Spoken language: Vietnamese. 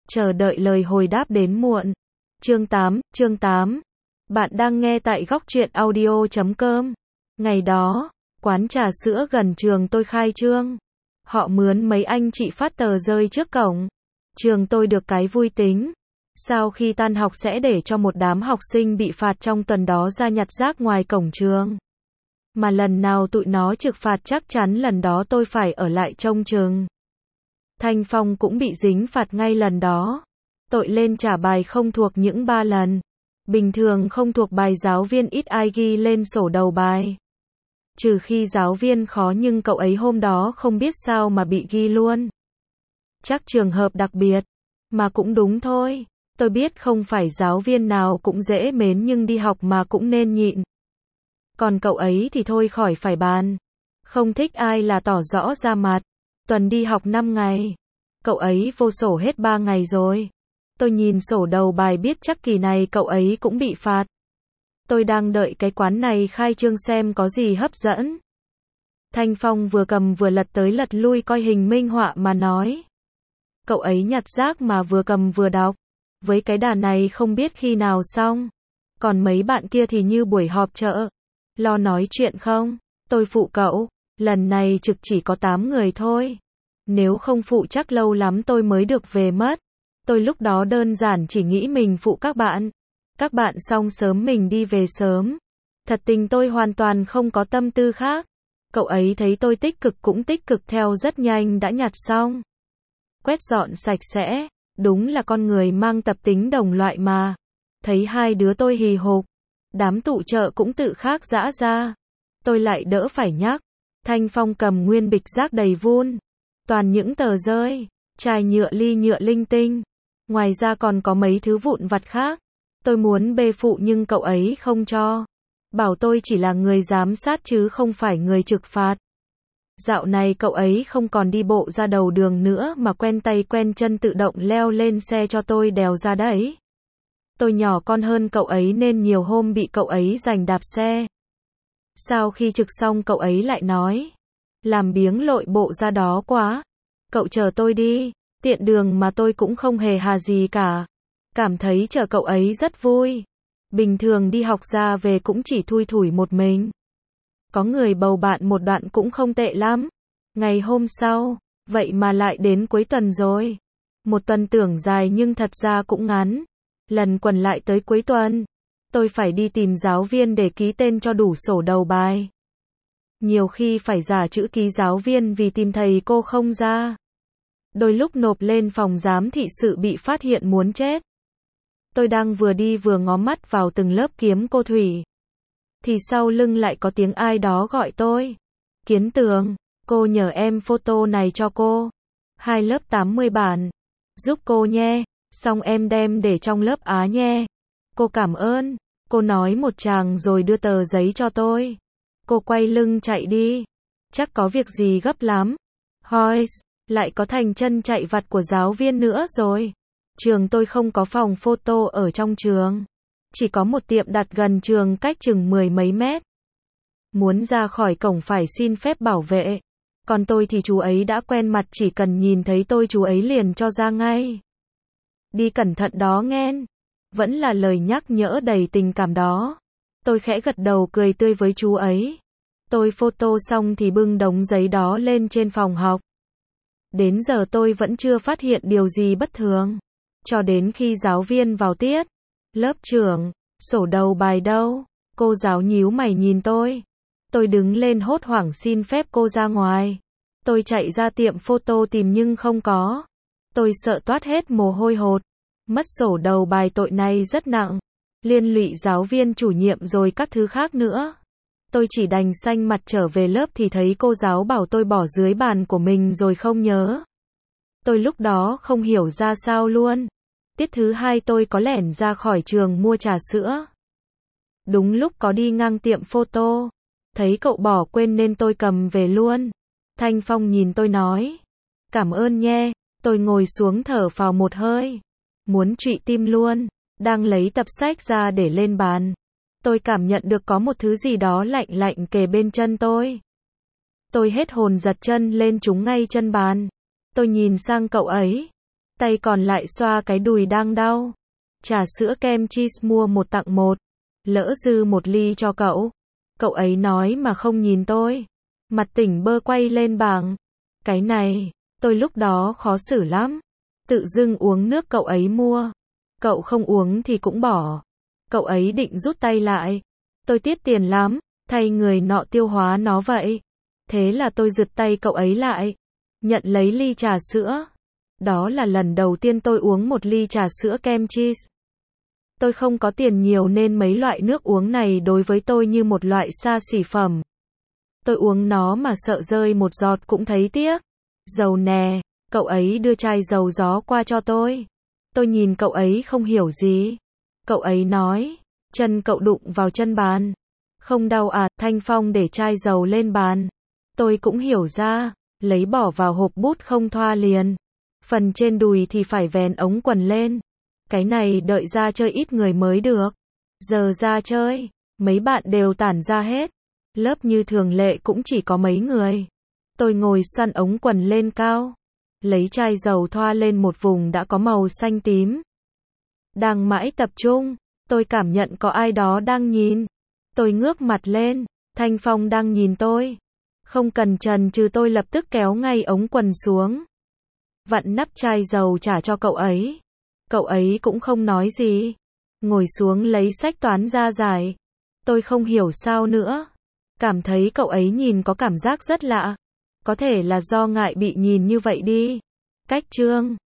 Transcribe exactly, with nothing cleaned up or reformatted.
chờ đợi lời hồi đáp đến muộn. Chương tám, chương tám. Bạn đang nghe tại góc truyện audio chấm com. Ngày đó, quán trà sữa gần trường tôi khai trương. Họ mướn mấy anh chị phát tờ rơi trước cổng. Trường tôi được cái vui tính. Sau khi tan học sẽ để cho một đám học sinh bị phạt trong tuần đó ra nhặt rác ngoài cổng trường. Mà lần nào tụi nó trực phạt chắc chắn lần đó tôi phải ở lại trông chừng. Thanh Phong cũng bị dính phạt ngay lần đó. Tội lên trả bài không thuộc những ba lần. Bình thường không thuộc bài giáo viên ít ai ghi lên sổ đầu bài. Trừ khi giáo viên khó nhưng cậu ấy hôm đó không biết sao mà bị ghi luôn. Chắc trường hợp đặc biệt. Mà cũng đúng thôi. Tôi biết không phải giáo viên nào cũng dễ mến nhưng đi học mà cũng nên nhịn. Còn cậu ấy thì thôi khỏi phải bàn. Không thích ai là tỏ rõ ra mặt. Tuần đi học năm ngày. Cậu ấy vô sổ hết ba ngày rồi. Tôi nhìn sổ đầu bài biết chắc kỳ này cậu ấy cũng bị phạt. Tôi đang đợi cái quán này khai trương xem có gì hấp dẫn. Thanh Phong vừa cầm vừa lật tới lật lui coi hình minh họa mà nói. Cậu ấy nhặt rác mà vừa cầm vừa đọc. Với cái đà này không biết khi nào xong. Còn mấy bạn kia thì như buổi họp chợ. Lo nói chuyện không? Tôi phụ cậu. Lần này trực chỉ có tám người thôi. Nếu không phụ chắc lâu lắm tôi mới được về mất. Tôi lúc đó đơn giản chỉ nghĩ mình phụ các bạn. Các bạn xong sớm mình đi về sớm. Thật tình tôi hoàn toàn không có tâm tư khác. Cậu ấy thấy tôi tích cực cũng tích cực theo rất nhanh đã nhặt xong. Quét dọn sạch sẽ. Đúng là con người mang tập tính đồng loại mà. Thấy hai đứa tôi hì hục. Đám tụ chợ cũng tự khác dã ra. Tôi lại đỡ phải nhắc. Thanh Phong cầm nguyên bịch rác đầy vun. Toàn những tờ rơi, chai nhựa ly nhựa linh tinh. Ngoài ra còn có mấy thứ vụn vặt khác. Tôi muốn bê phụ nhưng cậu ấy không cho. Bảo tôi chỉ là người giám sát chứ không phải người trực phạt. Dạo này cậu ấy không còn đi bộ ra đầu đường nữa mà quen tay quen chân tự động leo lên xe cho tôi đèo ra đấy. Tôi nhỏ con hơn cậu ấy nên nhiều hôm bị cậu ấy giành đạp xe. Sau khi trực xong cậu ấy lại nói. Làm biếng lội bộ ra đó quá. Cậu chờ tôi đi. Tiện đường mà tôi cũng không hề hà gì cả. Cảm thấy chờ cậu ấy rất vui. Bình thường đi học ra về cũng chỉ thui thủi một mình. Có người bầu bạn một đoạn cũng không tệ lắm. Ngày hôm sau, vậy mà lại đến cuối tuần rồi. Một tuần tưởng dài nhưng thật ra cũng ngắn. Lần quần lại tới cuối tuần. Tôi phải đi tìm giáo viên để ký tên cho đủ sổ đầu bài. Nhiều khi phải giả chữ ký giáo viên vì tìm thầy cô không ra. Đôi lúc nộp lên phòng giám thị sự bị phát hiện muốn chết. Tôi đang vừa đi vừa ngó mắt vào từng lớp kiếm cô Thủy. Thì sau lưng lại có tiếng ai đó gọi tôi. Kiến Tường, cô nhờ em photo này cho cô. Hai lớp tám mươi bản. Giúp cô nhé, xong em đem để trong lớp Á nhé. Cô cảm ơn. Cô nói một tràng rồi đưa tờ giấy cho tôi. Cô quay lưng chạy đi. Chắc có việc gì gấp lắm. Hoi, lại có thành chân chạy vặt của giáo viên nữa rồi. Trường tôi không có phòng photo ở trong trường. Chỉ có một tiệm đặt gần trường cách chừng mười mấy mét. Muốn ra khỏi cổng phải xin phép bảo vệ. Còn tôi thì chú ấy đã quen mặt chỉ cần nhìn thấy tôi chú ấy liền cho ra ngay. Đi cẩn thận đó nghen. Vẫn là lời nhắc nhở đầy tình cảm đó. Tôi khẽ gật đầu cười tươi với chú ấy. Tôi photo xong thì bưng đống giấy đó lên trên phòng học. Đến giờ tôi vẫn chưa phát hiện điều gì bất thường. Cho đến khi giáo viên vào tiết. Lớp trưởng, sổ đầu bài đâu? Cô giáo nhíu mày nhìn tôi. Tôi đứng lên hốt hoảng xin phép cô ra ngoài. Tôi chạy ra tiệm photo tìm nhưng không có. Tôi sợ toát hết mồ hôi hột. Mất sổ đầu bài tội này rất nặng. Liên lụy giáo viên chủ nhiệm rồi các thứ khác nữa. Tôi chỉ đành xanh mặt trở về lớp thì thấy cô giáo bảo tôi bỏ dưới bàn của mình rồi không nhớ. Tôi lúc đó không hiểu ra sao luôn. Tiết thứ hai tôi có lẻn ra khỏi trường mua trà sữa. Đúng lúc có đi ngang tiệm photo. Thấy cậu bỏ quên nên tôi cầm về luôn. Thanh Phong nhìn tôi nói. Cảm ơn nhé. Tôi ngồi xuống thở phào một hơi. Muốn trụy tim luôn. Đang lấy tập sách ra để lên bàn. Tôi cảm nhận được có một thứ gì đó lạnh lạnh kề bên chân tôi. Tôi hết hồn giật chân lên trúng ngay chân bàn. Tôi nhìn sang cậu ấy. tay còn lại xoa cái đùi đang đau. Trà sữa kem cheese mua một tặng một. Lỡ dư một ly cho cậu. Cậu ấy nói mà không nhìn tôi. Mặt tỉnh bơ quay lên bảng. Cái này, tôi lúc đó khó xử lắm. Tự dưng uống nước cậu ấy mua. Cậu không uống thì cũng bỏ. Cậu ấy định rút tay lại. Tôi tiếc tiền lắm, thay người nọ tiêu hóa nó vậy. Thế là tôi giật tay cậu ấy lại. Nhận lấy ly trà sữa. Đó là lần đầu tiên tôi uống một ly trà sữa kem cheese. Tôi không có tiền nhiều nên mấy loại nước uống này đối với tôi như một loại xa xỉ phẩm. Tôi uống nó mà sợ rơi một giọt cũng thấy tiếc. Dầu nè, cậu ấy đưa chai dầu gió qua cho tôi. Tôi nhìn cậu ấy không hiểu gì. Cậu ấy nói, chân cậu đụng vào chân bàn. Không đau à, Thanh Phong để chai dầu lên bàn. Tôi cũng hiểu ra, lấy bỏ vào hộp bút không thoa liền. Phần trên đùi thì phải vén ống quần lên. Cái này đợi ra chơi ít người mới được. Giờ ra chơi, mấy bạn đều tản ra hết. Lớp như thường lệ cũng chỉ có mấy người. Tôi ngồi xoăn ống quần lên cao. Lấy chai dầu thoa lên một vùng đã có màu xanh tím. Đang mãi tập trung, tôi cảm nhận có ai đó đang nhìn. Tôi ngước mặt lên, Thanh Phong đang nhìn tôi. Không cần chần chừ tôi lập tức kéo ngay ống quần xuống. Vặn nắp chai dầu trả cho cậu ấy. Cậu ấy cũng không nói gì. Ngồi xuống lấy sách toán ra giải. Tôi không hiểu sao nữa. Cảm thấy cậu ấy nhìn có cảm giác rất lạ. Có thể là do ngại bị nhìn như vậy đi. Cách chương